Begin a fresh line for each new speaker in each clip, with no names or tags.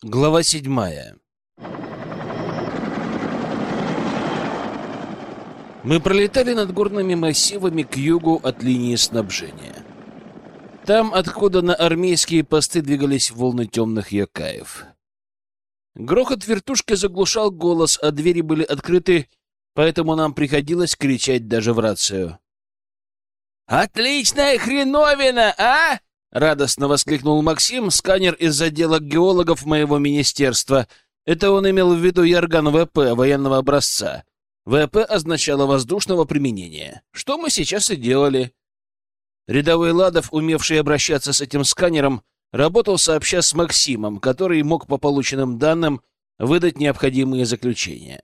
Глава 7. Мы пролетали над горными массивами к югу от линии снабжения. Там, откуда на армейские посты двигались волны темных якаев. Грохот вертушки заглушал голос, а двери были открыты, поэтому нам приходилось кричать даже в рацию. «Отличная хреновина, а?» — радостно воскликнул Максим, сканер из отдела геологов моего министерства. Это он имел в виду Ярган ВП военного образца. ВП означало воздушного применения, что мы сейчас и делали. Рядовой Ладов, умевший обращаться с этим сканером, работал сообща с Максимом, который мог по полученным данным выдать необходимые заключения.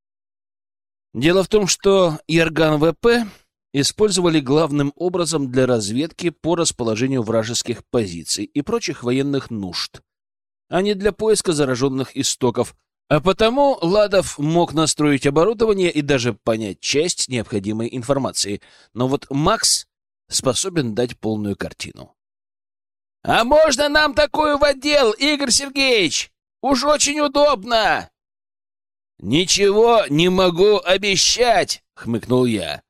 Дело в том, что Ярган ВП использовали главным образом для разведки по расположению вражеских позиций и прочих военных нужд, а не для поиска зараженных истоков, а потому Ладов мог настроить оборудование и даже понять часть необходимой информации. Но вот Макс способен дать полную картину. «А можно нам такую в отдел, Игорь Сергеевич? Уж очень удобно!» «Ничего не могу обещать!» — хмыкнул я.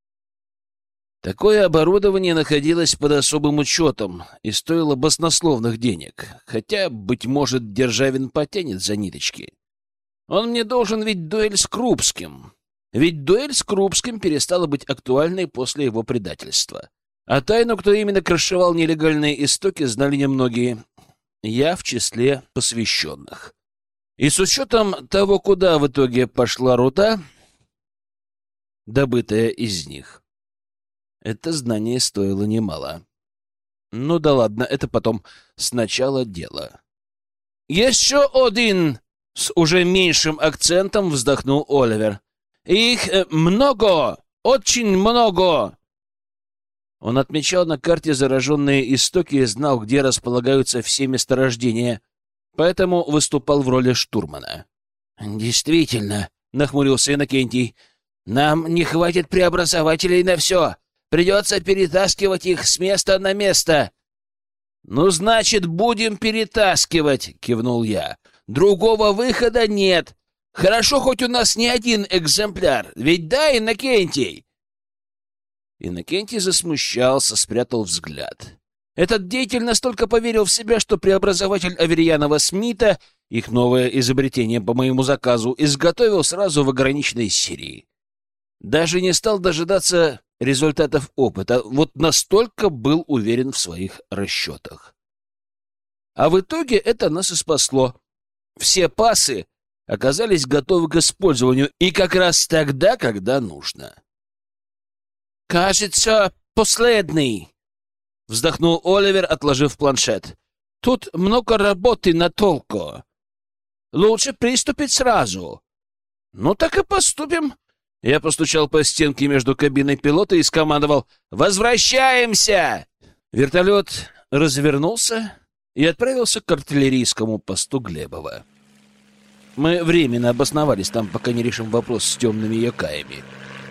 Такое оборудование находилось под особым учетом и стоило баснословных денег, хотя, быть может, Державин потянет за ниточки. Он мне должен ведь дуэль с Крупским. Ведь дуэль с Крупским перестала быть актуальной после его предательства. А тайну, кто именно крышевал нелегальные истоки, знали немногие. Я в числе посвященных. И с учетом того, куда в итоге пошла руда, добытая из них, это знание стоило немало. Ну да ладно, это потом. Сначала дело. «Еще один!» — с уже меньшим акцентом вздохнул Оливер. «Их много! Очень много!» Он отмечал на карте зараженные истоки и знал, где располагаются все месторождения, поэтому выступал в роли штурмана. «Действительно», — нахмурился Иннокентий, — «нам не хватит преобразователей на все. Придется перетаскивать их с места на место». «Ну, значит, будем перетаскивать», — кивнул я. «Другого выхода нет. Хорошо, хоть у нас не один экземпляр. Ведь да, Иннокентий?» Иннокентий засмущался, спрятал взгляд. Этот деятель настолько поверил в себя, что преобразователь Аверьянова-Смита, их новое изобретение по моему заказу, изготовил сразу в ограниченной серии. Даже не стал дожидаться результатов опыта, вот настолько был уверен в своих расчетах. А в итоге это нас и спасло. Все пасы оказались готовы к использованию, и как раз тогда, когда нужно. «Кажется, последний», — вздохнул Оливер, отложив планшет. «Тут много работы на толку. Лучше приступить сразу». «Ну так и поступим». Я постучал по стенке между кабиной пилота и скомандовал: «Возвращаемся!» Вертолет развернулся и отправился к артиллерийскому посту Глебова. Мы временно обосновались там, пока не решим вопрос с темными якаями.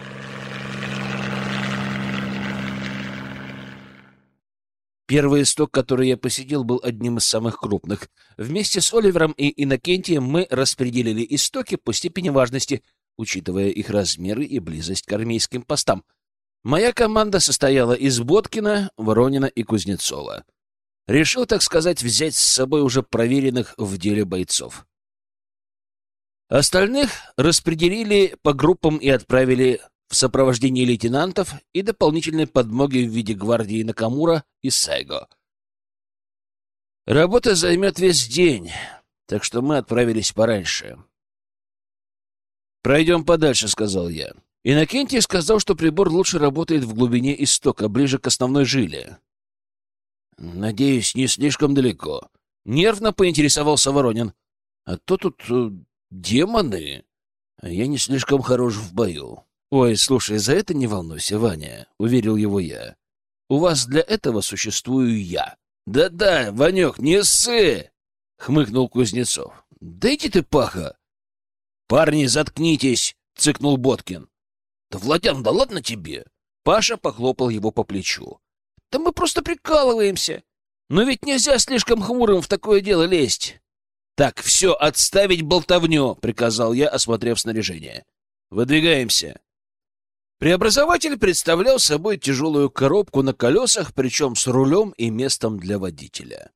Первый исток, который я посетил, был одним из самых крупных. Вместе с Оливером и Иннокентием мы распределили истоки по степени важности, учитывая их размеры и близость к армейским постам. Моя команда состояла из Боткина, Воронина и Кузнецова. Решил, так сказать, взять с собой уже проверенных в деле бойцов. Остальных распределили по группам и отправили в сопровождении лейтенантов и дополнительной подмоги в виде гвардии Накамура и Сайго. Работа займет весь день, так что мы отправились пораньше. «Пройдем подальше», — сказал я. Иннокентий сказал, что прибор лучше работает в глубине истока, ближе к основной жиле. «Надеюсь, не слишком далеко». Нервно поинтересовался Воронин. «А то тут демоны, а я не слишком хорош в бою». «Ой, слушай, за это не волнуйся, Ваня», — уверил его я. «У вас для этого существую я». «Да-да, Ванек, не ссы!» — хмыкнул Кузнецов. «Да иди ты, Паха!» «Парни, заткнитесь!» — цыкнул Боткин. «Да, Владян, да ладно тебе!» Паша похлопал его по плечу. «Да мы просто прикалываемся! Но ведь нельзя слишком хмурым в такое дело лезть!» «Так, все, отставить болтовню!» — приказал я, осмотрев снаряжение. «Выдвигаемся!» Преобразователь представлял собой тяжелую коробку на колесах, причем с рулем и местом для водителя.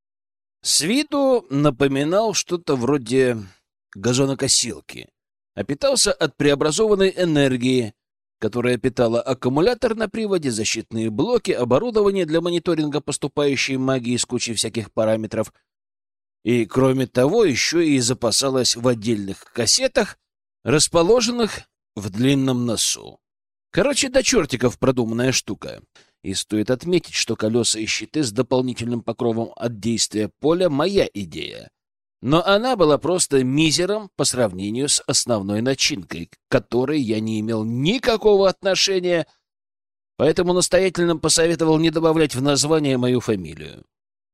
С виду напоминал что-то вроде газонокосилки, а питался от преобразованной энергии, которая питала аккумулятор на приводе, защитные блоки, оборудование для мониторинга поступающей магии с кучей всяких параметров, и, кроме того, еще и запасалась в отдельных кассетах, расположенных в длинном носу. Короче, до чертиков продуманная штука. И стоит отметить, что колеса и щиты с дополнительным покровом от действия поля — моя идея. Но она была просто мизером по сравнению с основной начинкой, к которой я не имел никакого отношения, поэтому настоятельно посоветовал не добавлять в название мою фамилию.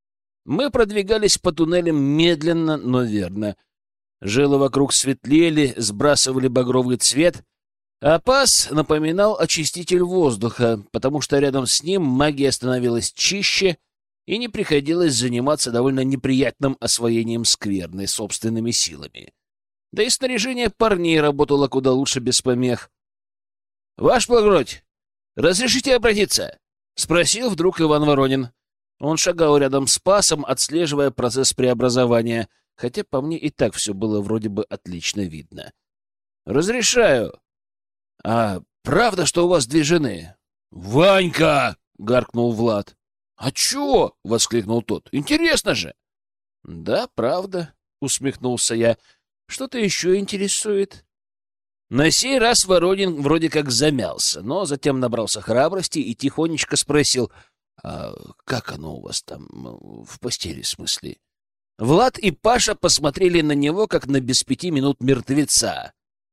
Мы продвигались по туннелям медленно, но верно. Жилы вокруг светлели, сбрасывали багровый цвет, а пас напоминал очиститель воздуха, потому что рядом с ним магия становилась чище, и не приходилось заниматься довольно неприятным освоением скверны собственными силами. Да и снаряжение парней работало куда лучше без помех. — Ваш благородь, разрешите обратиться? — спросил вдруг Иван Воронин. Он шагал рядом с пасом, отслеживая процесс преобразования, хотя по мне и так все было вроде бы отлично видно. — Разрешаю. — А правда, что у вас две жены? — Ванька! — гаркнул Влад. — А чё? — воскликнул тот. — Интересно же! — Да, правда, — усмехнулся я. — Что-то еще интересует? На сей раз Воронин вроде как замялся, но затем набрался храбрости и тихонечко спросил: «А как оно у вас там, в постели, в смысле?» Влад и Паша посмотрели на него, как на без 5 минут мертвеца,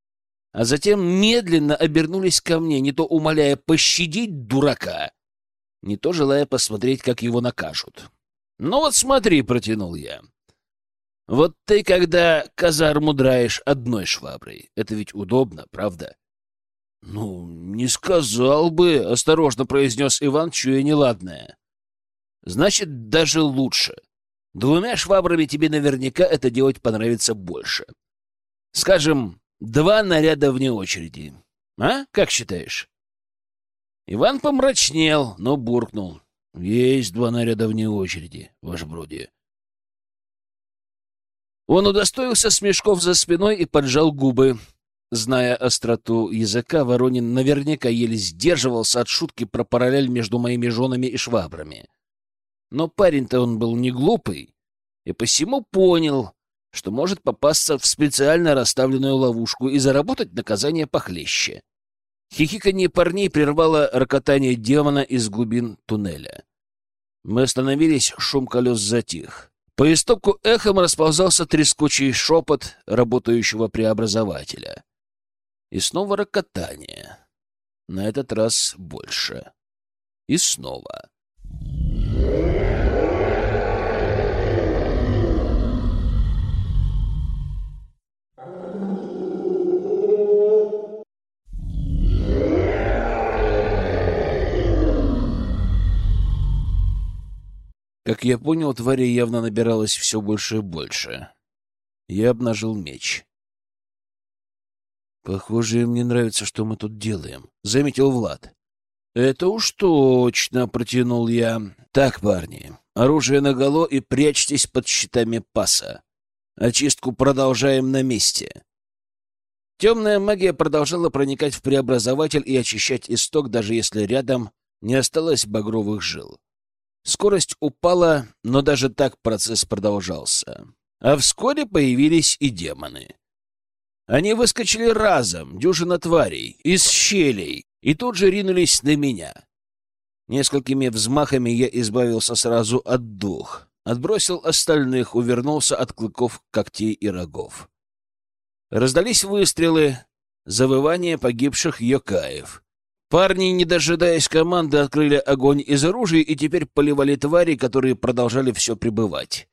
а затем медленно обернулись ко мне, не то умоляя пощадить дурака, не то желая посмотреть, как его накажут. «Ну вот смотри», — протянул я, — «вот ты, когда казарму драешь одной шваброй, это ведь удобно, правда?» «Ну, не сказал бы», — осторожно произнес Иван, чуя неладное. «Значит, даже лучше. Двумя швабрами тебе наверняка это делать понравится больше. Скажем, 2 наряда вне очереди. А? Как считаешь?» Иван помрачнел, но буркнул: «Есть 2 наряда вне очереди, ваше бродие». Он удостоился смешков за спиной и поджал губы. Зная остроту языка, Воронин наверняка еле сдерживался от шутки про параллель между моими женами и швабрами. Но парень-то он был не глупый, и посему понял, что может попасться в специально расставленную ловушку и заработать наказание похлеще. Хихиканье парней прервало рокотание демона из глубин туннеля. Мы остановились, шум колес затих. По истоку эхом расползался трескучий шепот работающего преобразователя. И снова рокотание. На этот раз больше. И снова. Как я понял, твари явно набиралось все больше и больше. Я обнажил меч. «Похоже, им не нравится, что мы тут делаем», — заметил Влад. «Это уж точно», — протянул я. «Так, парни, оружие наголо и прячьтесь под щитами паса. Очистку продолжаем на месте». Темная магия продолжала проникать в преобразователь и очищать исток, даже если рядом не осталось багровых жил. Скорость упала, но даже так процесс продолжался. А вскоре появились и демоны. Они выскочили разом, дюжина тварей, из щелей, и тут же ринулись на меня. Несколькими взмахами я избавился сразу от 2, отбросил остальных, увернулся от клыков, когтей и рогов. Раздались выстрелы, завывания погибших йокаев. Парни, не дожидаясь команды, открыли огонь из оружия и теперь поливали твари, которые продолжали все прибывать.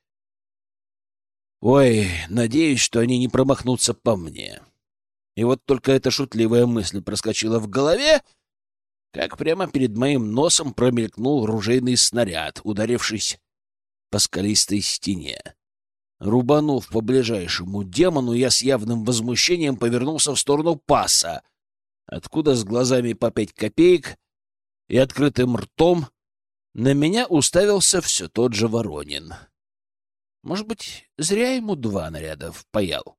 Ой, надеюсь, что они не промахнутся по мне. И вот только эта шутливая мысль проскочила в голове, как прямо перед моим носом промелькнул ружейный снаряд, ударившись по скалистой стене. Рубанув по ближайшему демону, я с явным возмущением повернулся в сторону паса, откуда с глазами по 5 копеек и открытым ртом на меня уставился все тот же Воронин. Может быть, зря ему 2 наряда впаял.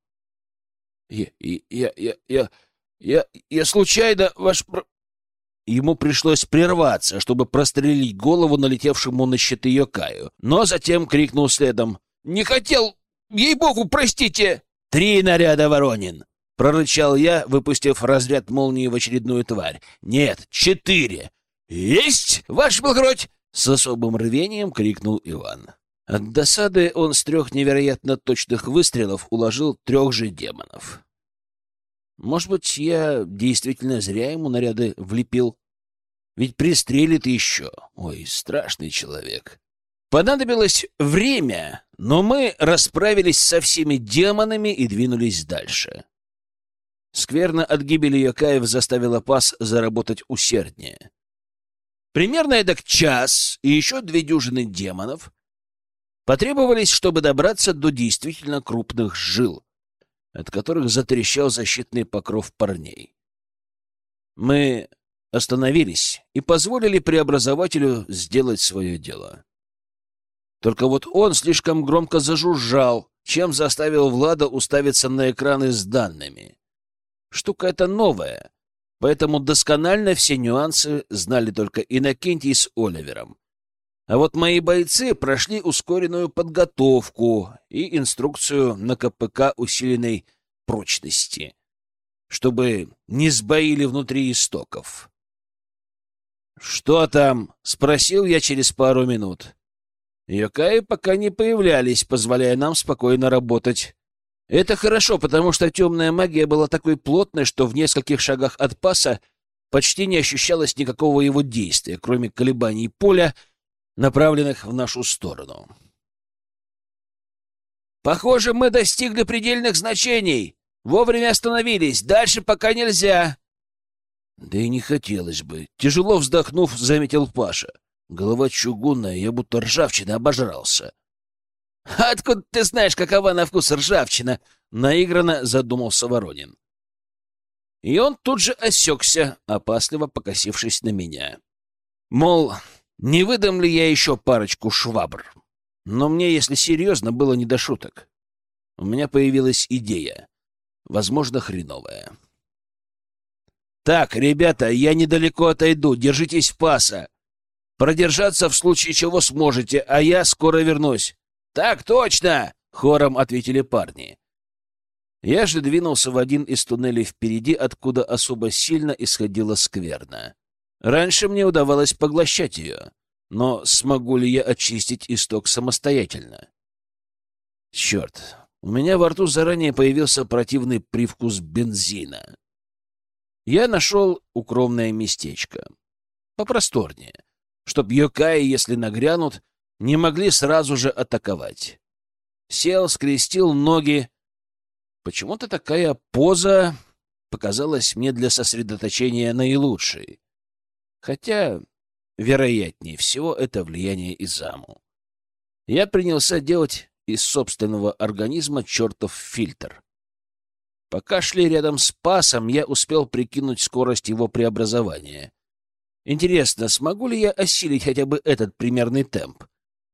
Я случайно, Ему пришлось прерваться, чтобы прострелить голову налетевшему на щиты Йокаю, но затем крикнул следом: «Не хотел! Ей-богу, простите!» 3 наряда, Воронин!» — прорычал я, выпустив разряд молнии в очередную тварь. «Нет, 4!» «Есть, ваш благородь!» — с особым рвением крикнул Иван. От досады он с 3 невероятно точных выстрелов уложил 3 же демонов. Может быть, я действительно зря ему наряды влепил? Ведь пристрелит еще. Ой, страшный человек. Понадобилось время, но мы расправились со всеми демонами и двинулись дальше. Скверно от гибели Йокаев заставила пас заработать усерднее. Примерно эдак час и еще 2 дюжины демонов потребовались, чтобы добраться до действительно крупных жил, от которых затрещал защитный покров парней. Мы остановились и позволили преобразователю сделать свое дело. Только вот он слишком громко зажужжал, чем заставил Влада уставиться на экраны с данными. Штука эта новая, поэтому досконально все нюансы знали только Иннокентий с Оливером. А вот мои бойцы прошли ускоренную подготовку и инструкцию на КПК усиленной прочности, чтобы не сбоили внутри истоков. «Что там?» — спросил я через пару минут. Йокаи пока не появлялись, позволяя нам спокойно работать. Это хорошо, потому что темная магия была такой плотной, что в нескольких шагах от паса почти не ощущалось никакого его действия, кроме колебаний поля, направленных в нашу сторону. «Похоже, мы достигли предельных значений. Вовремя остановились. Дальше пока нельзя». «Да и не хотелось бы», — тяжело вздохнув, заметил Паша. «Голова чугунная, я будто ржавчина обожрался». «Откуда ты знаешь, какова на вкус ржавчина?» — наигранно задумался Воронин. И он тут же осекся, опасливо покосившись на меня. Мол, не выдам ли я еще парочку швабр? Но мне, если серьезно, было не до шуток. У меня появилась идея, возможно, хреновая. «Так, ребята, я недалеко отойду, держитесь паса. Продержаться в случае чего сможете, а я скоро вернусь». «Так точно!» — хором ответили парни. Я же двинулся в один из туннелей впереди, откуда особо сильно исходила скверна. Раньше мне удавалось поглощать ее, но смогу ли я очистить исток самостоятельно? Черт, у меня во рту заранее появился противный привкус бензина. Я нашел укромное местечко, попросторнее, чтоб Йокаи, если нагрянут, не могли сразу же атаковать. Сел, скрестил ноги. Почему-то такая поза показалась мне для сосредоточения наилучшей. Хотя, вероятнее всего, это влияние Изаму. Я принялся делать из собственного организма чертов фильтр. Пока шли рядом с пасом, я успел прикинуть скорость его преобразования. Интересно, смогу ли я осилить хотя бы этот примерный темп?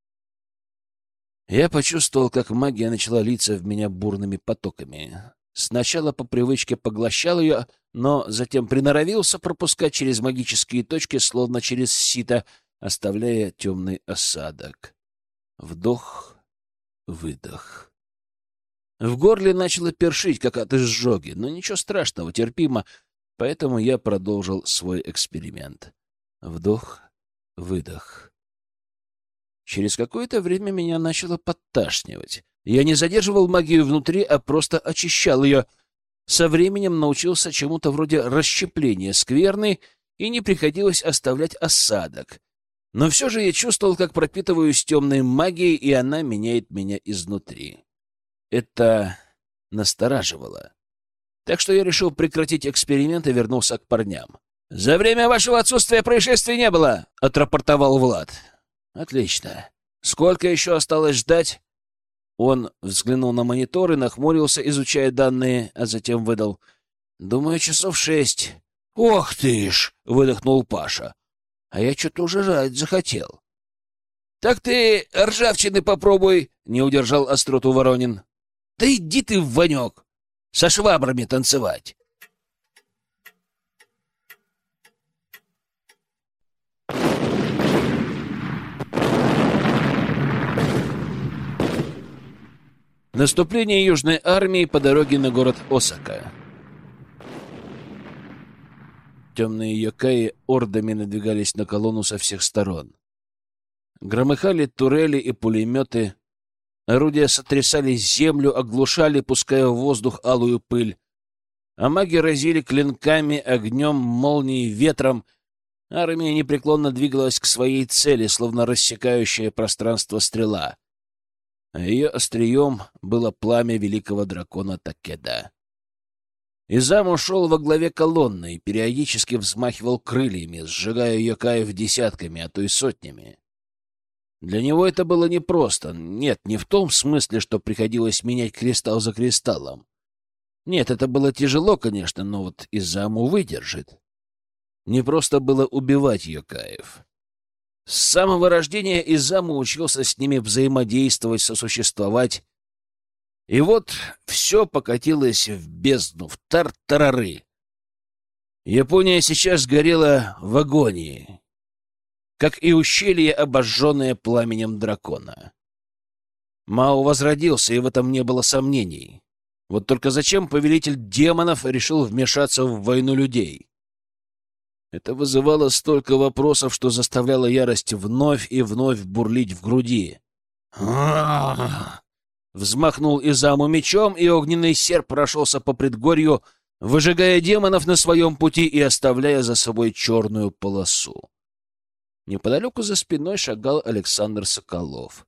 Я почувствовал, как магия начала литься в меня бурными потоками. Сначала по привычке поглощал ее, но затем приноровился пропускать через магические точки, словно через сито, оставляя темный осадок. Вдох, выдох. В горле начало першить, как от изжоги, но ничего страшного, терпимо, поэтому я продолжил свой эксперимент. Вдох, выдох. Через какое-то время меня начало подташнивать. Я не задерживал магию внутри, а просто очищал ее. Со временем научился чему-то вроде расщепления скверны, и не приходилось оставлять осадок. Но все же я чувствовал, как пропитываюсь темной магией, и она меняет меня изнутри. Это настораживало. Так что я решил прекратить эксперимент и вернулся к парням. «За время вашего отсутствия происшествий не было», — отрапортовал Влад. «Отлично. Сколько еще осталось ждать?» Он взглянул на монитор и нахмурился, изучая данные, а затем выдал: «Думаю, часов 6». «Ох ты ж!» — выдохнул Паша. «А я что-то уже жрать захотел». «Так ты ржавчины попробуй!» — не удержал остроту Воронин. «Да иди ты в Ванек! Со швабрами танцевать!» Наступление Южной армии по дороге на город Осака. Темные йокаи ордами надвигались на колонну со всех сторон. Громыхали турели и пулеметы, орудия сотрясали землю, оглушали, пуская в воздух алую пыль, а маги разили клинками, огнем, молнией, ветром. Армия непреклонно двигалась к своей цели, словно рассекающая пространство стрела. А ее острием было пламя великого дракона Такеда. Изаму шел во главе колонны и периодически взмахивал крыльями, сжигая йокаев десятками, а то и сотнями. Для него это было непросто. Нет, не в том смысле, что приходилось менять кристалл за кристаллом. Нет, это было тяжело, конечно, но вот Изаму выдержит. Не просто было убивать йокаев. С самого рождения Изаму учился с ними взаимодействовать, сосуществовать. И вот все покатилось в бездну, в тартарары. Япония сейчас горела в агонии, как и ущелье, обожженное пламенем дракона. Мао возродился, и в этом не было сомнений. Вот только зачем повелитель демонов решил вмешаться в войну людей? Это вызывало столько вопросов, что заставляло ярость вновь и вновь бурлить в груди. Взмахнул Изаму мечом, и огненный серп прошелся по предгорью, выжигая демонов на своем пути и оставляя за собой черную полосу. Неподалеку за спиной шагал Александр Соколов.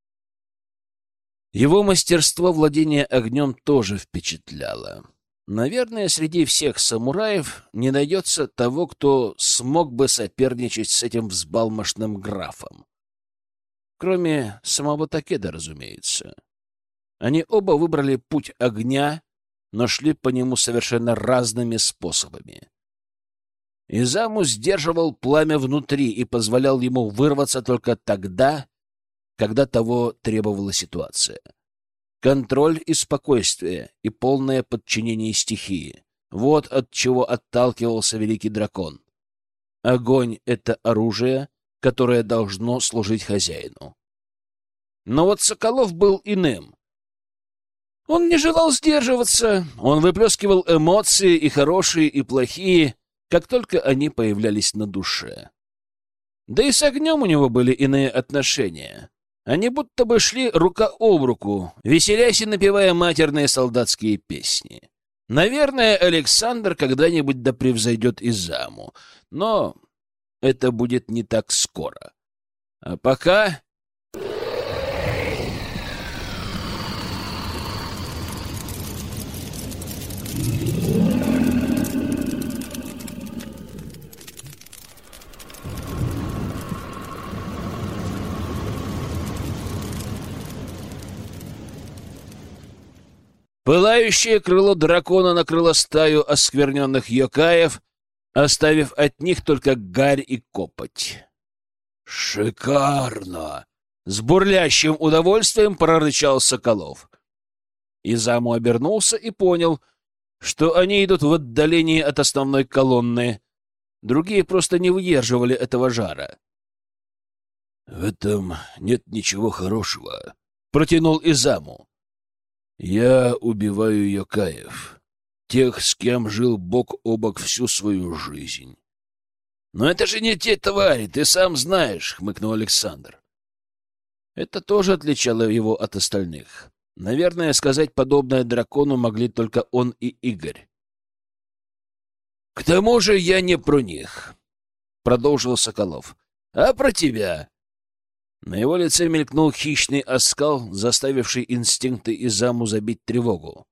Его мастерство владения огнем тоже впечатляло. Наверное, среди всех самураев не найдется того, кто смог бы соперничать с этим взбалмошным графом. Кроме самого Такеда, разумеется. Они оба выбрали путь огня, но шли по нему совершенно разными способами. Изаму сдерживал пламя внутри и позволял ему вырваться только тогда, когда того требовала ситуация. Контроль и спокойствие, и полное подчинение стихии. Вот от чего отталкивался великий дракон. Огонь — это оружие, которое должно служить хозяину. Но вот Соколов был иным. Он не желал сдерживаться, он выплескивал эмоции, и хорошие, и плохие, как только они появлялись на душе. Да и с огнем у него были иные отношения. Они будто бы шли рука об руку, веселясь и напевая матерные солдатские песни. Наверное, Александр когда-нибудь да превзойдет Изаму, но это будет не так скоро. А пока... Пылающее крыло дракона накрыло стаю оскверненных йокаев, оставив от них только гарь и копоть. «Шикарно!» — с бурлящим удовольствием прорычал Соколов. Изаму обернулся и понял, что они идут в отдалении от основной колонны. Другие просто не выдерживали этого жара. «В этом нет ничего хорошего», — протянул Изаму. «Я убиваю йокаев, тех, с кем жил бок о бок всю свою жизнь». «Но это же не те твари, ты сам знаешь», — хмыкнул Александр. Это тоже отличало его от остальных. Наверное, сказать подобное дракону могли только он и Игорь. «К тому же я не про них», — продолжил Соколов, — «а про тебя». На его лице мелькнул хищный оскал, заставивший инстинкты Изаму забить тревогу.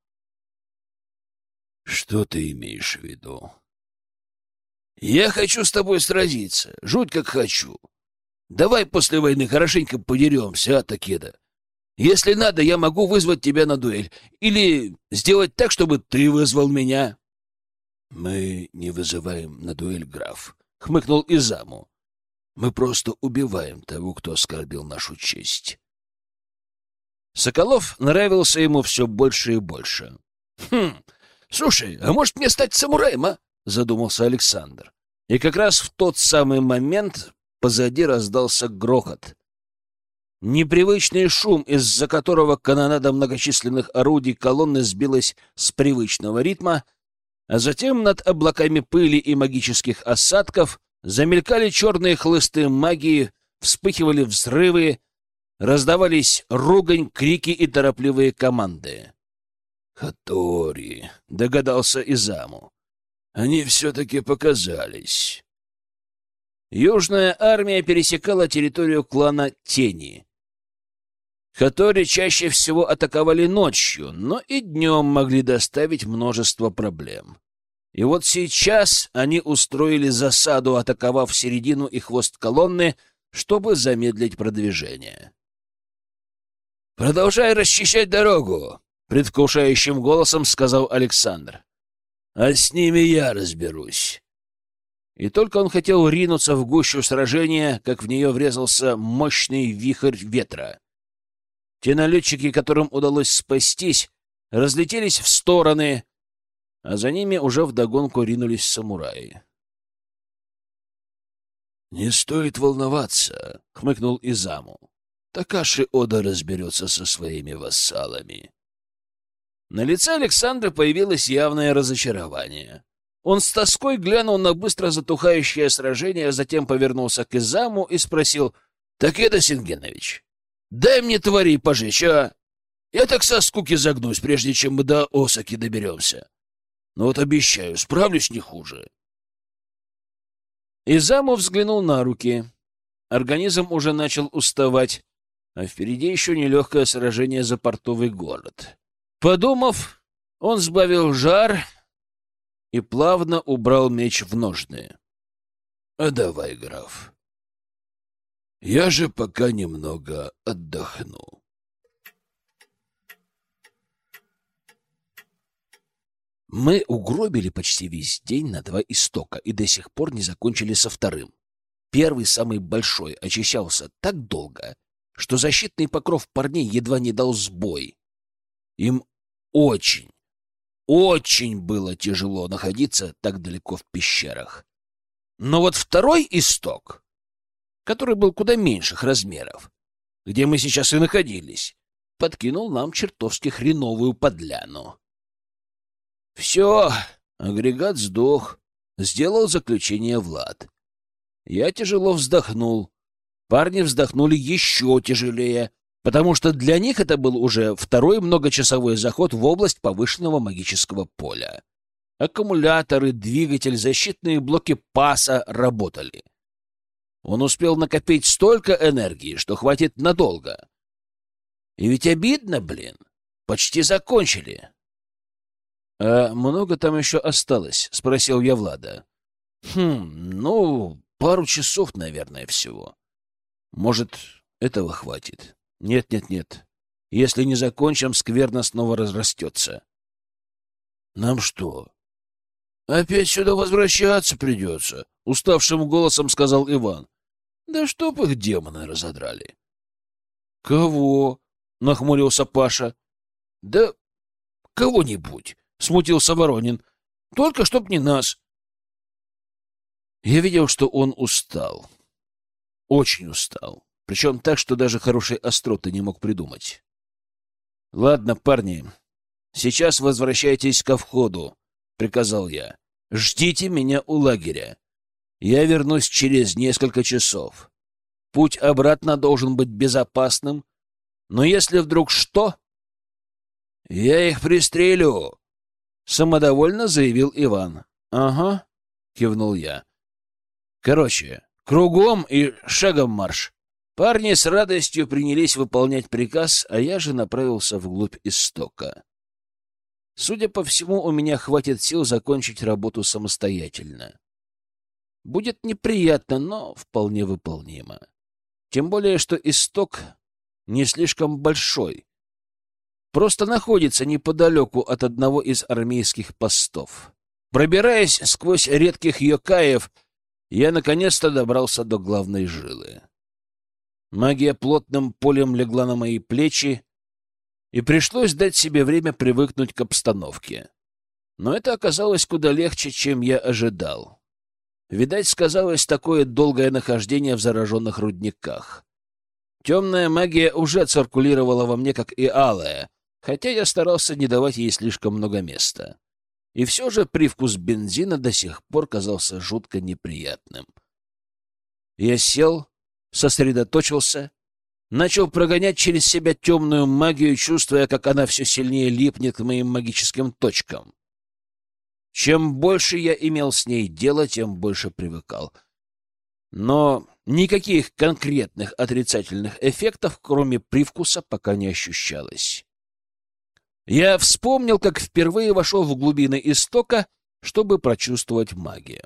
«Что ты имеешь в виду?» «Я хочу с тобой сразиться, жуть как хочу. Давай после войны хорошенько подеремся, а, Такеда? Если надо, я могу вызвать тебя на дуэль. Или сделать так, чтобы ты вызвал меня. — Мы не вызываем на дуэль, граф, — хмыкнул Изаму. — Мы просто убиваем того, кто оскорбил нашу честь. Соколов нравился ему все больше и больше. — Слушай, а может мне стать самураем, а? — задумался Александр. И как раз в тот самый момент позади раздался грохот. Непривычный шум, из-за которого канонада многочисленных орудий колонны сбилась с привычного ритма, а затем над облаками пыли и магических осадков замелькали черные хлысты магии, вспыхивали взрывы, раздавались ругань, крики и торопливые команды. «Хатори», — догадался Изаму, — «они все-таки показались». Южная армия пересекала территорию клана Тени. Хатори чаще всего атаковали ночью, но и днем могли доставить множество проблем. И вот сейчас они устроили засаду, атаковав середину и хвост колонны, чтобы замедлить продвижение. «Продолжай расчищать дорогу», — предвкушающим голосом сказал Александр. «А с ними я разберусь». И только он хотел ринуться в гущу сражения, как в нее врезался мощный вихрь ветра. Те налетчики, которым удалось спастись, разлетелись в стороны, а за ними уже вдогонку ринулись самураи. «Не стоит волноваться», — хмыкнул Изаму. «Такаши Ода разберется со своими вассалами». На лице Александра появилось явное разочарование. Он с тоской глянул на быстро затухающее сражение, а затем повернулся к Изаму и спросил: «Такеда Сингенович, дай мне тварей пожечь, а? Я так со скуки загнусь, прежде чем мы до Осаки доберемся. Но вот обещаю, справлюсь не хуже». Изаму взглянул на руки. Организм уже начал уставать, а впереди еще нелегкое сражение за портовый город. Подумав, он сбавил жар и плавно убрал меч в ножны. «А давай, граф. Я же пока немного отдохну». Мы угробили почти весь день на 2 истока и до сих пор не закончили со вторым. Первый, самый большой, очищался так долго, что защитный покров парней едва не дал сбой. Им очень было тяжело находиться так далеко в пещерах. Но вот второй исток, который был куда меньших размеров, где мы сейчас и находились, подкинул нам чертовски хреновую подляну. «Все, агрегат сдох», — сделал заключение Влад. Я тяжело вздохнул. Парни вздохнули еще тяжелее, потому что для них это был уже второй многочасовой заход в область повышенного магического поля. Аккумуляторы, двигатель, защитные блоки паса работали. Он успел накопить столько энергии, что хватит надолго. И ведь обидно, блин. Почти закончили. — А много там еще осталось? — спросил я Влада. — пару часов, наверное, всего. Может, этого хватит? Нет. Если не закончим, скверно снова разрастется. — Нам что, опять сюда возвращаться придется? — уставшим голосом сказал Иван. — Да чтоб их демоны разодрали. — Кого? — нахмурился Паша. — Да кого-нибудь, — смутился Воронин. — Только чтоб не нас. Я видел, что он устал. Очень устал. Причем так, что даже хорошей остроты не мог придумать. — Ладно, парни, сейчас возвращайтесь ко входу, — приказал я. — Ждите меня у лагеря. Я вернусь через несколько часов. Путь обратно должен быть безопасным, но если вдруг что... — Я их пристрелю, — самодовольно заявил Иван. — Ага, — кивнул я. — Короче, кругом и шагом марш. Парни с радостью принялись выполнять приказ, а я же направился вглубь истока. Судя по всему, у меня хватит сил закончить работу самостоятельно. Будет неприятно, но вполне выполнимо. Тем более, что исток не слишком большой. Просто находится неподалеку от одного из армейских постов. Пробираясь сквозь редких йокаев, я наконец-то добрался до главной жилы. Магия плотным полем легла на мои плечи, и пришлось дать себе время привыкнуть к обстановке. Но это оказалось куда легче, чем я ожидал. Видать, сказалось такое долгое нахождение в зараженных рудниках. Темная магия уже циркулировала во мне, как и алая, хотя я старался не давать ей слишком много места. И все же привкус бензина до сих пор казался жутко неприятным. Я сел, сосредоточился, начал прогонять через себя темную магию, чувствуя, как она все сильнее липнет к моим магическим точкам. Чем больше я имел с ней дело, тем больше привыкал. Но никаких конкретных отрицательных эффектов, кроме привкуса, пока не ощущалось. Я вспомнил, как впервые вошел в глубины истока, чтобы прочувствовать магию.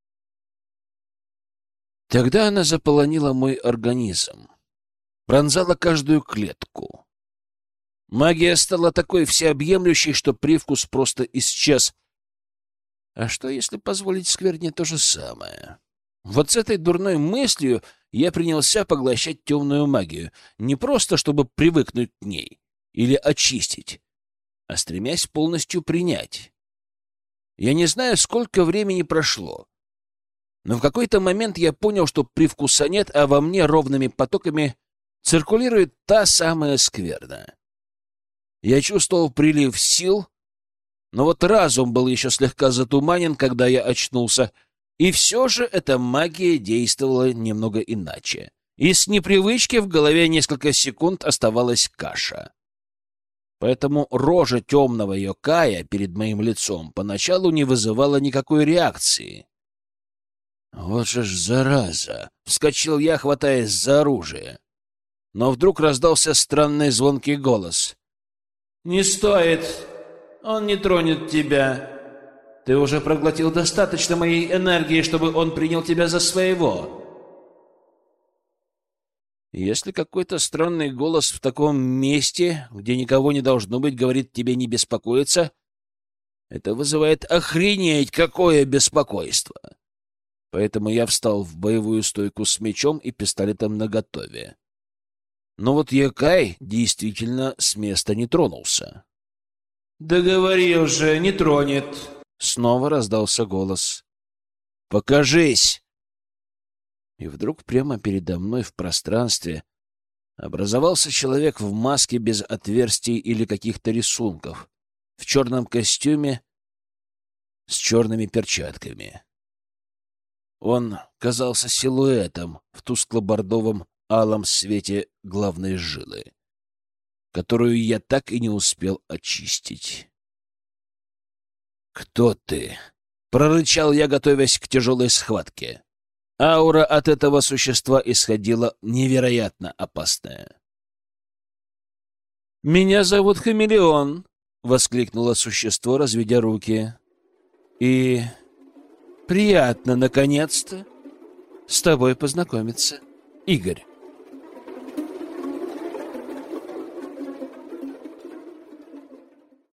Тогда она заполонила мой организм, пронзала каждую клетку. Магия стала такой всеобъемлющей, что привкус просто исчез. А что, если позволить скверне то же самое? Вот с этой дурной мыслью я принялся поглощать темную магию, не просто чтобы привыкнуть к ней или очистить, а стремясь полностью принять. Я не знаю, сколько времени прошло, но в какой-то момент я понял, что привкуса нет, а во мне ровными потоками циркулирует та самая скверна. Я чувствовал прилив сил, но вот разум был еще слегка затуманен, когда я очнулся, и все же эта магия действовала немного иначе. И с непривычки в голове несколько секунд оставалась каша. Поэтому рожа темного йокая перед моим лицом поначалу не вызывала никакой реакции. «Вот же ж зараза!» — вскочил я, хватаясь за оружие. Но вдруг раздался странный звонкий голос. «Не стоит! Он не тронет тебя! Ты уже проглотил достаточно моей энергии, чтобы он принял тебя за своего!» Если какой-то странный голос в таком месте, где никого не должно быть, говорит тебе не беспокоиться, это вызывает охренеть какое беспокойство. Поэтому я встал в боевую стойку с мечом и пистолетом наготове. Но вот Йокай действительно с места не тронулся. «Да говори уже, не тронет!» Снова раздался голос. «Покажись!» И вдруг прямо передо мной в пространстве образовался человек в маске без отверстий или каких-то рисунков, в черном костюме с черными перчатками. Он казался силуэтом в тускло-бордовом алом свете главной жилы, которую я так и не успел очистить. «Кто ты?» — прорычал я, готовясь к тяжелой схватке. Аура от этого существа исходила невероятно опасная. «Меня зовут Хамелеон», — воскликнуло существо, разведя руки. «И приятно, наконец-то, с тобой познакомиться, Игорь».